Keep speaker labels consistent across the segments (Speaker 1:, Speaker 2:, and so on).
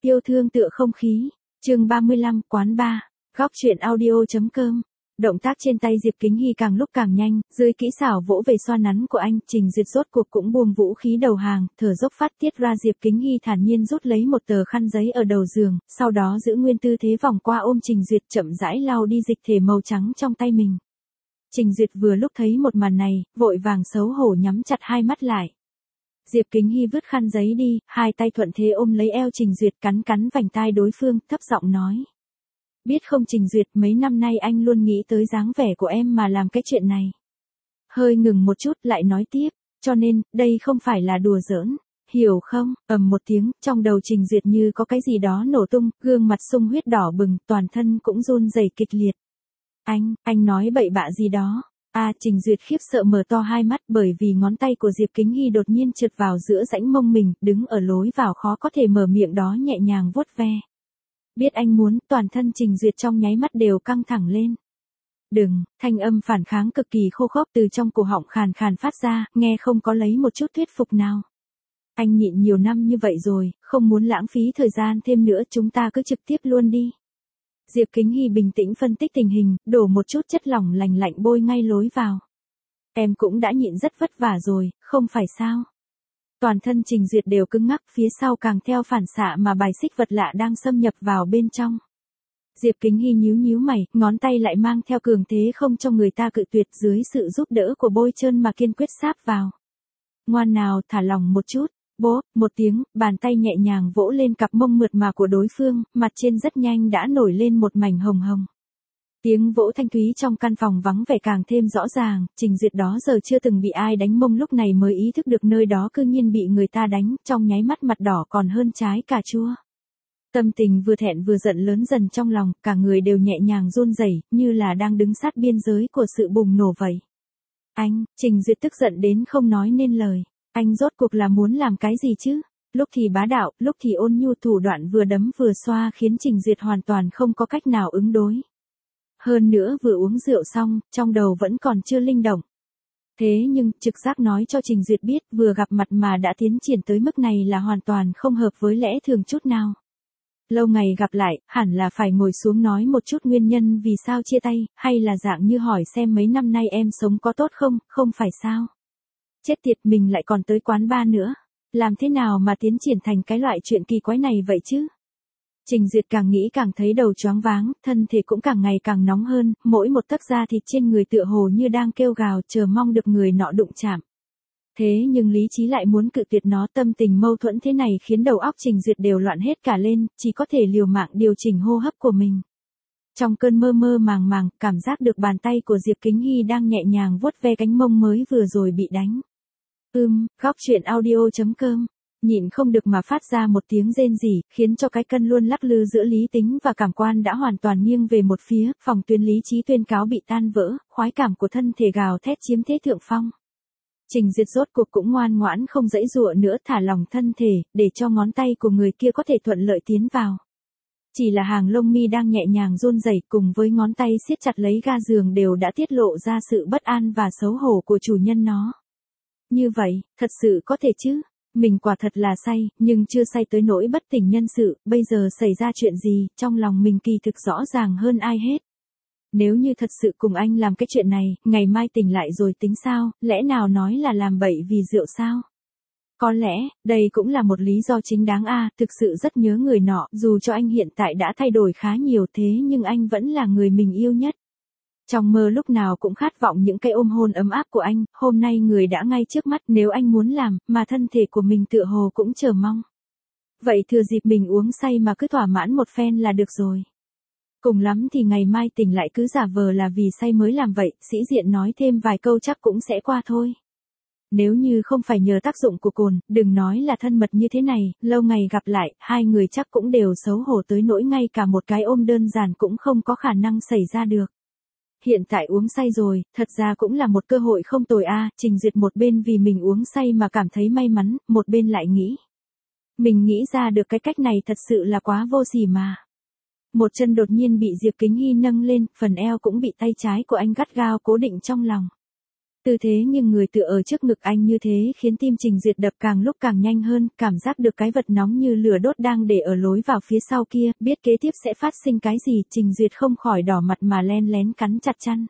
Speaker 1: Yêu thương tựa không khí. Chương 35, quán bar. Góc truyện audio.com. Động tác trên tay Diệp Kính Hy càng lúc càng nhanh, dưới kỹ xảo vỗ về xoa nắn của anh, Trình Duyệt rốt cuộc cũng buông vũ khí đầu hàng, thở dốc phát tiết ra. Diệp Kính Hy thản nhiên rút lấy một tờ khăn giấy ở đầu giường, sau đó giữ nguyên tư thế vòng qua ôm Trình Duyệt, chậm rãi lau đi dịch thể màu trắng trong tay mình. Trình Duyệt vừa lúc thấy một màn này, vội vàng xấu hổ nhắm chặt hai mắt lại. Diệp Kính Hy vứt khăn giấy đi, hai tay thuận thế ôm lấy eo Trình Duyệt, cắn cắn vành tai đối phương, thấp giọng nói. Biết không Trình Duyệt, mấy năm nay anh luôn nghĩ tới dáng vẻ của em mà làm cái chuyện này. Hơi ngừng một chút lại nói tiếp, cho nên, đây không phải là đùa giỡn, hiểu không? Ầm một tiếng, trong đầu Trình Duyệt như có cái gì đó nổ tung, gương mặt sung huyết đỏ bừng, toàn thân cũng run rẩy kịch liệt. Anh nói bậy bạ gì đó? Trình Duyệt khiếp sợ mở to hai mắt bởi vì ngón tay của Diệp Kính Hy đột nhiên trượt vào giữa rãnh mông mình, đứng ở lối vào khó có thể mở miệng đó nhẹ nhàng vuốt ve. Biết anh muốn, toàn thân Trình Duyệt trong nháy mắt đều căng thẳng lên. Đừng, thanh âm phản kháng cực kỳ khô khốc từ trong cổ họng khàn khàn phát ra, nghe không có lấy một chút thuyết phục nào. Anh nhịn nhiều năm như vậy rồi, không muốn lãng phí thời gian thêm nữa, chúng ta cứ trực tiếp luôn đi. Diệp Kính Hy bình tĩnh phân tích tình hình, đổ một chút chất lỏng lành lạnh bôi ngay lối vào. Em cũng đã nhịn rất vất vả rồi, không phải sao? Toàn thân Trình Duyệt đều cứng ngắc, phía sau càng theo phản xạ mà bài xích vật lạ đang xâm nhập vào bên trong. Diệp Kính Hy nhíu nhíu mày, ngón tay lại mang theo cường thế không cho người ta cự tuyệt, dưới sự giúp đỡ của bôi trơn mà kiên quyết sáp vào. Ngoan nào, thả lỏng một chút. Bố, một tiếng, bàn tay nhẹ nhàng vỗ lên cặp mông mượt mà của đối phương, mặt trên rất nhanh đã nổi lên một mảnh hồng hồng. Tiếng vỗ thanh thúy trong căn phòng vắng vẻ càng thêm rõ ràng, Trình Duyệt đó giờ chưa từng bị ai đánh mông, lúc này mới ý thức được nơi đó cư nhiên bị người ta đánh, trong nháy mắt mặt đỏ còn hơn trái cà chua. Tâm tình vừa thẹn vừa giận lớn dần trong lòng, cả người đều nhẹ nhàng run rẩy, như là đang đứng sát biên giới của sự bùng nổ vậy. Trình Duyệt tức giận đến không nói nên lời. Anh rốt cuộc là muốn làm cái gì chứ? Lúc thì bá đạo, lúc thì ôn nhu, thủ đoạn vừa đấm vừa xoa khiến Trình Duyệt hoàn toàn không có cách nào ứng đối. Hơn nữa vừa uống rượu xong, trong đầu vẫn còn chưa linh động. Thế nhưng, trực giác nói cho Trình Duyệt biết vừa gặp mặt mà đã tiến triển tới mức này là hoàn toàn không hợp với lẽ thường chút nào. Lâu ngày gặp lại, hẳn là phải ngồi xuống nói một chút nguyên nhân vì sao chia tay, hay là dạng như hỏi xem mấy năm nay em sống có tốt không, không phải sao? Chết tiệt, mình lại còn tới quán bar nữa. Làm thế nào mà tiến triển thành cái loại chuyện kỳ quái này vậy chứ? Trình Duyệt càng nghĩ càng thấy đầu choáng váng, thân thể cũng càng ngày càng nóng hơn, mỗi một tấc da thịt trên người tựa hồ như đang kêu gào chờ mong được người nọ đụng chạm. Thế nhưng lý trí lại muốn cự tuyệt nó, tâm tình mâu thuẫn thế này khiến đầu óc Trình Duyệt đều loạn hết cả lên, chỉ có thể liều mạng điều chỉnh hô hấp của mình. Trong cơn mơ mơ màng màng, cảm giác được bàn tay của Diệp Kính Hy đang nhẹ nhàng vuốt ve cánh mông mới vừa rồi bị đánh. Góc truyện audio.com. Nhịn không được mà phát ra một tiếng rên rỉ, khiến cho cái cân luôn lắc lư giữa lý tính và cảm quan đã hoàn toàn nghiêng về một phía, phòng tuyến lý trí tuyên cáo bị tan vỡ, khoái cảm của thân thể gào thét chiếm thế thượng phong. Trình Duyệt rốt cuộc cũng ngoan ngoãn không dãy dụa nữa, thả lỏng thân thể, để cho ngón tay của người kia có thể thuận lợi tiến vào. Chỉ là hàng lông mi đang nhẹ nhàng run rẩy cùng với ngón tay siết chặt lấy ga giường đều đã tiết lộ ra sự bất an và xấu hổ của chủ nhân nó. Như vậy, thật sự có thể chứ? Mình quả thật là say, nhưng chưa say tới nỗi bất tỉnh nhân sự, bây giờ xảy ra chuyện gì, trong lòng mình kỳ thực rõ ràng hơn ai hết. Nếu như thật sự cùng anh làm cái chuyện này, ngày mai tỉnh lại rồi tính sao, lẽ nào nói là làm bậy vì rượu sao? Có lẽ, đây cũng là một lý do chính đáng thực sự rất nhớ người nọ, dù cho anh hiện tại đã thay đổi khá nhiều thế nhưng anh vẫn là người mình yêu nhất. Trong mơ lúc nào cũng khát vọng những cái ôm hôn ấm áp của anh, hôm nay người đã ngay trước mắt, nếu anh muốn làm, mà thân thể của mình tựa hồ cũng chờ mong. Vậy thừa dịp mình uống say mà cứ thỏa mãn một phen là được rồi. Cùng lắm thì ngày mai tỉnh lại cứ giả vờ là vì say mới làm vậy, sĩ diện nói thêm vài câu chắc cũng sẽ qua thôi. Nếu như không phải nhờ tác dụng của cồn, đừng nói là thân mật như thế này, lâu ngày gặp lại, hai người chắc cũng đều xấu hổ tới nỗi ngay cả một cái ôm đơn giản cũng không có khả năng xảy ra được. Hiện tại uống say rồi, thật ra cũng là một cơ hội không tồi Trình Duyệt một bên vì mình uống say mà cảm thấy may mắn, một bên lại nghĩ. Mình nghĩ ra được cái cách này thật sự là quá vô sỉ mà. Một chân đột nhiên bị Diệp Kính Hy nâng lên, phần eo cũng bị tay trái của anh gắt gao cố định trong lòng. Tư thế nhưng người tựa ở trước ngực anh như thế khiến tim Trình Duyệt đập càng lúc càng nhanh hơn, cảm giác được cái vật nóng như lửa đốt đang để ở lối vào phía sau kia, biết kế tiếp sẽ phát sinh cái gì, Trình Duyệt không khỏi đỏ mặt mà len lén cắn chặt chăn.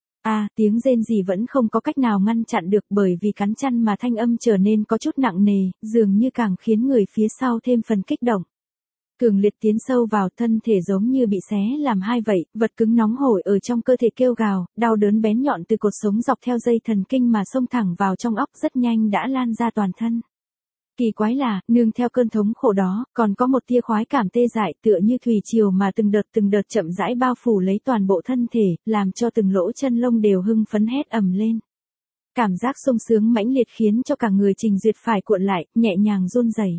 Speaker 1: Tiếng rên rỉ vẫn không có cách nào ngăn chặn được, bởi vì cắn chăn mà thanh âm trở nên có chút nặng nề, dường như càng khiến người phía sau thêm phần kích động. Cường liệt tiến sâu vào, thân thể giống như bị xé làm hai vậy, vật cứng nóng hổi ở trong cơ thể kêu gào, đau đớn bén nhọn từ cột sống dọc theo dây thần kinh mà xông thẳng vào trong óc, rất nhanh đã lan ra toàn thân. Kỳ quái là, nương theo cơn thống khổ đó, còn có một tia khoái cảm tê dại tựa như thủy triều mà từng đợt chậm rãi bao phủ lấy toàn bộ thân thể, làm cho từng lỗ chân lông đều hưng phấn hét ầm lên. Cảm giác sung sướng mãnh liệt khiến cho cả người Trình Duyệt phải cuộn lại, nhẹ nhàng run rẩy.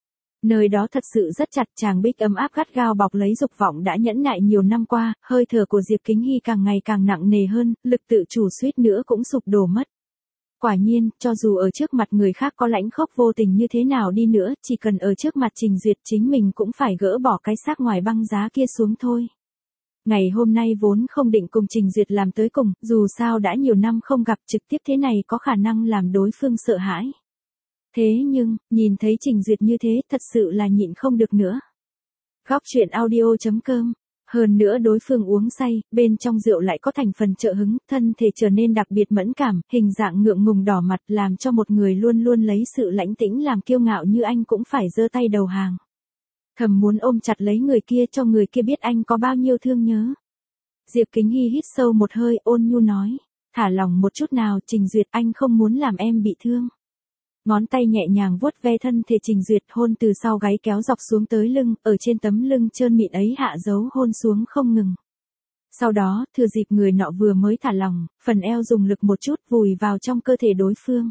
Speaker 1: Nơi đó thật sự rất chặt, chàng bích ấm áp gắt gao bọc lấy dục vọng đã nhẫn nại nhiều năm qua, hơi thở của Diệp Kính Hy càng ngày càng nặng nề hơn, lực tự chủ suýt nữa cũng sụp đổ mất. Quả nhiên, cho dù ở trước mặt người khác có lãnh khốc vô tình như thế nào đi nữa, chỉ cần ở trước mặt Trình Duyệt chính mình cũng phải gỡ bỏ cái xác ngoài băng giá kia xuống thôi. Ngày hôm nay vốn không định cùng Trình Duyệt làm tới cùng, dù sao đã nhiều năm không gặp, trực tiếp thế này có khả năng làm đối phương sợ hãi. Thế nhưng, nhìn thấy Trình Duyệt như thế thật sự là nhịn không được nữa. Góc truyện audio.com. Hơn nữa đối phương uống say, bên trong rượu lại có thành phần trợ hứng, thân thể trở nên đặc biệt mẫn cảm, hình dạng ngượng ngùng đỏ mặt làm cho một người luôn luôn lấy sự lãnh tĩnh làm kiêu ngạo như anh cũng phải giơ tay đầu hàng. Thầm muốn ôm chặt lấy người kia cho người kia biết anh có bao nhiêu thương nhớ. Diệp Kính Hy hít sâu một hơi ôn nhu nói, thả lòng một chút nào Trình Duyệt, anh không muốn làm em bị thương. Ngón tay nhẹ nhàng vuốt ve thân thể Trình Duyệt, hôn từ sau gáy kéo dọc xuống tới lưng, ở trên tấm lưng trơn mịn ấy hạ dấu hôn xuống không ngừng. Sau đó, thừa dịp người nọ vừa mới thả lòng, phần eo dùng lực một chút vùi vào trong cơ thể đối phương.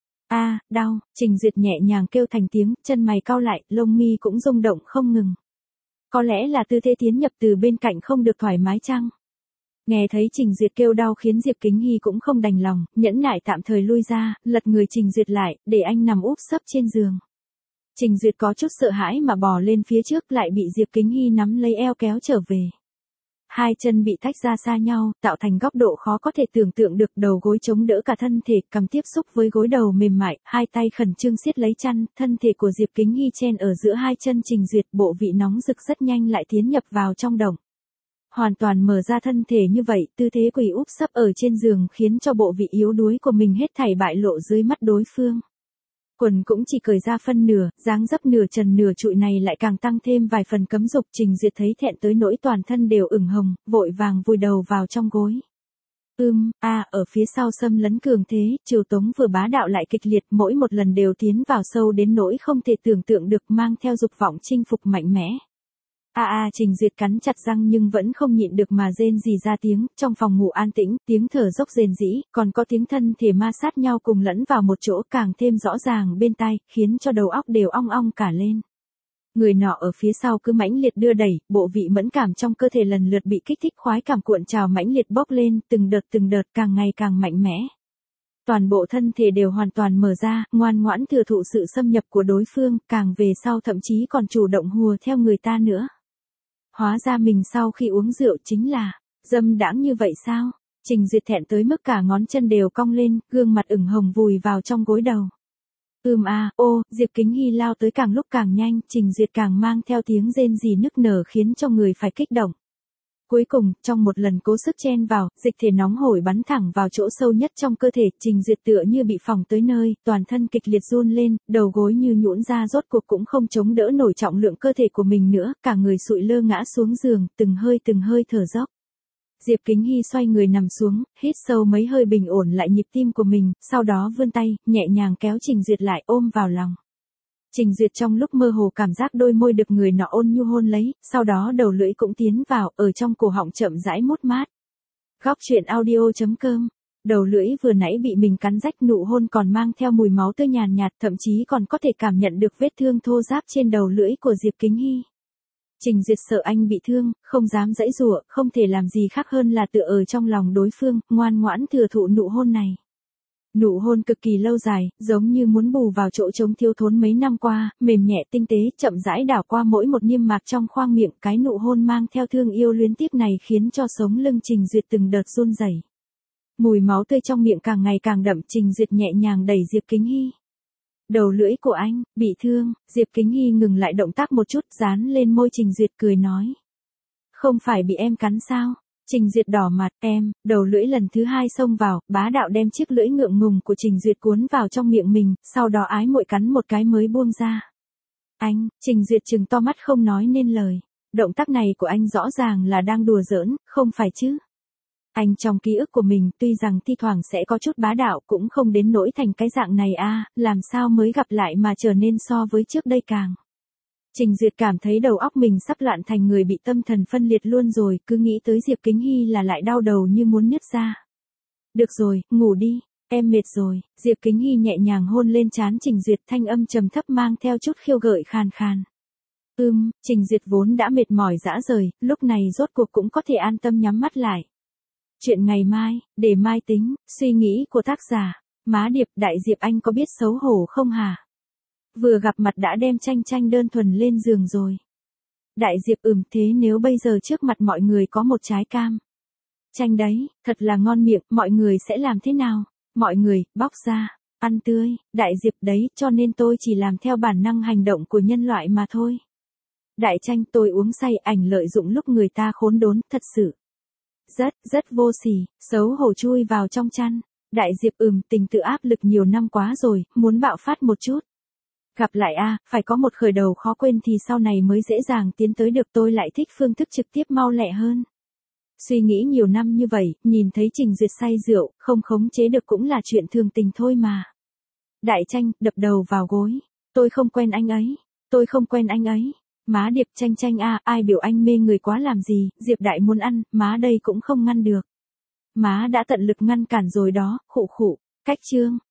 Speaker 1: Đau, Trình Duyệt nhẹ nhàng kêu thành tiếng, chân mày cau lại, lông mi cũng rung động không ngừng. Có lẽ là tư thế tiến nhập từ bên cạnh không được thoải mái chăng? Nghe thấy Trình Duyệt kêu đau khiến Diệp Kính Hy cũng không đành lòng, nhẫn nại tạm thời lui ra, lật người Trình Duyệt lại, để anh nằm úp sấp trên giường. Trình Duyệt có chút sợ hãi mà bò lên phía trước lại bị Diệp Kính Hy nắm lấy eo kéo trở về. Hai chân bị tách ra xa nhau, tạo thành góc độ khó có thể tưởng tượng được, đầu gối chống đỡ cả thân thể, cằm tiếp xúc với gối đầu mềm mại, hai tay khẩn trương siết lấy chăn, thân thể của Diệp Kính Hy chen ở giữa hai chân Trình Duyệt, bộ vị nóng rực rất nhanh lại tiến nhập vào trong động. Hoàn toàn mở ra thân thể như vậy, tư thế quỳ úp sấp ở trên giường khiến cho bộ vị yếu đuối của mình hết thảy bại lộ dưới mắt đối phương. Quần cũng chỉ cởi ra phân nửa, dáng dấp nửa trần nửa trụi này lại càng tăng thêm vài phần cấm dục. Trình Duyệt thấy thẹn tới nỗi toàn thân đều ửng hồng, vội vàng vùi đầu vào trong gối. Ở phía sau xâm lấn cường thế, chiều tống vừa bá đạo lại kịch liệt, mỗi một lần đều tiến vào sâu đến nỗi không thể tưởng tượng được, mang theo dục vọng chinh phục mạnh mẽ. Trình Duyệt cắn chặt răng nhưng vẫn không nhịn được mà rên rỉ ra tiếng, trong phòng ngủ an tĩnh, tiếng thở dốc rền rĩ, còn có tiếng thân thể ma sát nhau cùng lẫn vào một chỗ càng thêm rõ ràng bên tai, khiến cho đầu óc đều ong ong cả lên. Người nọ ở phía sau cứ mãnh liệt đưa đẩy, bộ vị mẫn cảm trong cơ thể lần lượt bị kích thích, khoái cảm cuộn trào mãnh liệt bốc lên, từng đợt càng ngày càng mạnh mẽ. Toàn bộ thân thể đều hoàn toàn mở ra, ngoan ngoãn thừa thụ sự xâm nhập của đối phương, càng về sau thậm chí còn chủ động hùa theo người ta nữa. Hóa ra mình sau khi uống rượu chính là dâm đãng như vậy sao? Trình Duyệt thẹn tới mức cả ngón chân đều cong lên, gương mặt ửng hồng vùi vào trong gối đầu. Diệp Kính Hy lao tới càng lúc càng nhanh, Trình Duyệt càng mang theo tiếng rên rỉ nức nở khiến cho người phải kích động. Cuối cùng, trong một lần cố sức chen vào, dịch thể nóng hổi bắn thẳng vào chỗ sâu nhất trong cơ thể, Trình Duyệt tựa như bị phỏng tới nơi, toàn thân kịch liệt run lên, đầu gối như nhũn ra rốt cuộc cũng không chống đỡ nổi trọng lượng cơ thể của mình nữa, cả người sụi lơ ngã xuống giường, từng hơi thở dốc. Diệp Kính Hy xoay người nằm xuống, hít sâu mấy hơi bình ổn lại nhịp tim của mình, sau đó vươn tay, nhẹ nhàng kéo Trình Duyệt lại ôm vào lòng. Trình Duyệt trong lúc mơ hồ cảm giác đôi môi được người nọ ôn nhu hôn lấy, sau đó đầu lưỡi cũng tiến vào, ở trong cổ họng chậm rãi mút mát. Góc truyện audio.com. Đầu lưỡi vừa nãy bị mình cắn rách, nụ hôn còn mang theo mùi máu tươi nhàn nhạt, thậm chí còn có thể cảm nhận được vết thương thô ráp trên đầu lưỡi của Diệp Kính Hy. Trình Duyệt sợ anh bị thương, không dám giãy giụa, không thể làm gì khác hơn là tựa ở trong lòng đối phương, ngoan ngoãn thừa thụ nụ hôn này. Nụ hôn cực kỳ lâu dài, giống như muốn bù vào chỗ trống thiếu thốn mấy năm qua, mềm nhẹ tinh tế, chậm rãi đảo qua mỗi một niêm mạc trong khoang miệng, cái nụ hôn mang theo thương yêu luyến tiếc này khiến cho sống lưng Trình Duyệt từng đợt run rẩy. Mùi máu tươi trong miệng càng ngày càng đậm, Trình Duyệt nhẹ nhàng đẩy Diệp Kính Hy. Đầu lưỡi của anh, bị thương, Diệp Kính Hy ngừng lại động tác một chút, dán lên môi Trình Duyệt cười nói. Không phải bị em cắn sao? Trình Duyệt đỏ mặt, đầu lưỡi lần thứ hai xông vào, bá đạo đem chiếc lưỡi ngượng ngùng của Trình Duyệt cuốn vào trong miệng mình, sau đó ái muội cắn một cái mới buông ra. Anh, Trình Duyệt trừng to mắt không nói nên lời. Động tác này của anh rõ ràng là đang đùa giỡn, không phải chứ? Anh trong ký ức của mình tuy rằng thi thoảng sẽ có chút bá đạo cũng không đến nỗi thành cái dạng này làm sao mới gặp lại mà trở nên so với trước đây càng. Trình Duyệt cảm thấy đầu óc mình sắp loạn thành người bị tâm thần phân liệt luôn rồi, cứ nghĩ tới Diệp Kính Hy là lại đau đầu như muốn nứt ra. Được rồi, ngủ đi, em mệt rồi, Diệp Kính Hy nhẹ nhàng hôn lên trán Trình Duyệt, thanh âm trầm thấp mang theo chút khiêu gợi khàn khàn. Trình Duyệt vốn đã mệt mỏi rã rời, lúc này rốt cuộc cũng có thể an tâm nhắm mắt lại. Chuyện ngày mai, để mai tính, suy nghĩ của tác giả. Má Điệp, Đại Diệp anh có biết xấu hổ không hả? Vừa gặp mặt đã đem Tranh đơn thuần lên giường rồi. Đại Diệp thế nếu bây giờ trước mặt mọi người có một trái cam. Tranh đấy, thật là ngon miệng, mọi người sẽ làm thế nào? Mọi người, bóc ra, ăn tươi, Đại Diệp đấy, cho nên tôi chỉ làm theo bản năng hành động của nhân loại mà thôi. Đại Tranh, tôi uống say, ảnh lợi dụng lúc người ta khốn đốn, thật sự. Rất vô sỉ, xấu hổ chui vào trong chăn. Đại Diệp tình tự áp lực nhiều năm quá rồi, muốn bạo phát một chút. Gặp lại phải có một khởi đầu khó quên thì sau này mới dễ dàng tiến tới được, tôi lại thích phương thức trực tiếp mau lẹ hơn. Suy nghĩ nhiều năm như vậy, nhìn thấy Trình Duyệt say rượu, không khống chế được cũng là chuyện thường tình thôi mà. Đại Tranh, đập đầu vào gối. Tôi không quen anh ấy. Má Điệp, Tranh ai biểu anh mê người quá làm gì, Diệp Đại muốn ăn, má đây cũng không ngăn được. Má đã tận lực ngăn cản rồi đó, khụ. Cách chương.